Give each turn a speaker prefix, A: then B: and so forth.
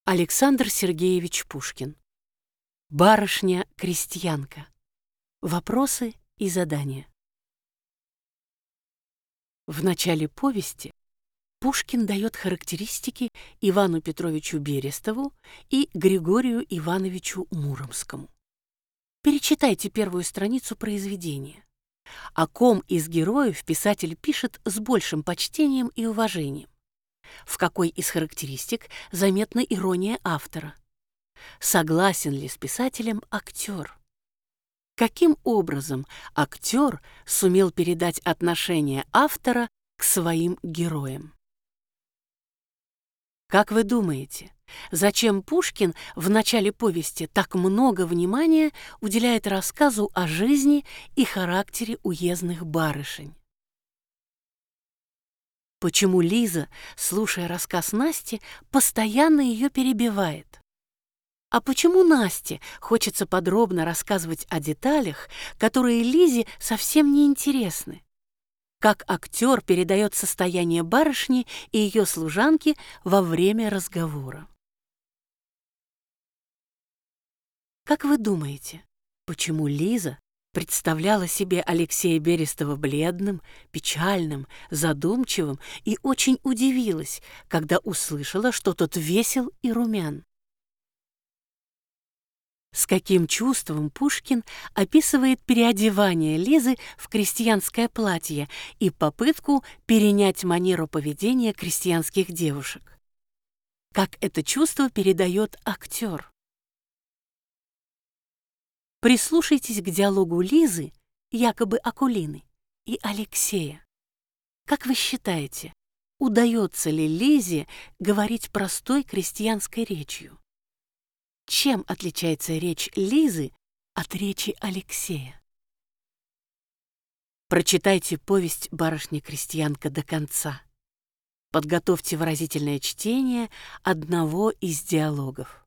A: Александр Сергеевич Пушкин. Барышня-крестьянка. Вопросы и задания. В начале повести Пушкин дает характеристики Ивану Петровичу Берестову и Григорию Ивановичу Муромскому. Перечитайте первую страницу произведения. О ком из героев писатель пишет с большим почтением и уважением? В какой из характеристик заметна ирония автора? Согласен ли с писателем актер? Каким образом актер сумел передать отношение автора к своим героям? Как вы думаете, зачем Пушкин в начале повести так много внимания уделяет рассказу о жизни и характере уездных барышень? Почему Лиза, слушая рассказ Насти, постоянно ее перебивает? А почему Насте хочется подробно рассказывать о деталях, которые Лизе совсем не интересны? Как актер передает состояние барышни и ее служанки во время разговора? Как вы думаете, почему Лиза представляла себе Алексея Берестова бледным, печальным, задумчивым и очень удивилась, когда услышала, что тот весел и румян? С каким чувством Пушкин описывает переодевание Лизы в крестьянское платье и попытку перенять манеру поведения крестьянских девушек? Как это чувство передает актер? Прислушайтесь к диалогу Лизы, якобы Акулины, и Алексея. Как вы считаете, удается ли Лизе говорить простой крестьянской речью? Чем отличается речь Лизы от речи Алексея? Прочитайте повесть «Барышня-крестьянка» до конца. Подготовьте выразительное чтение одного из диалогов.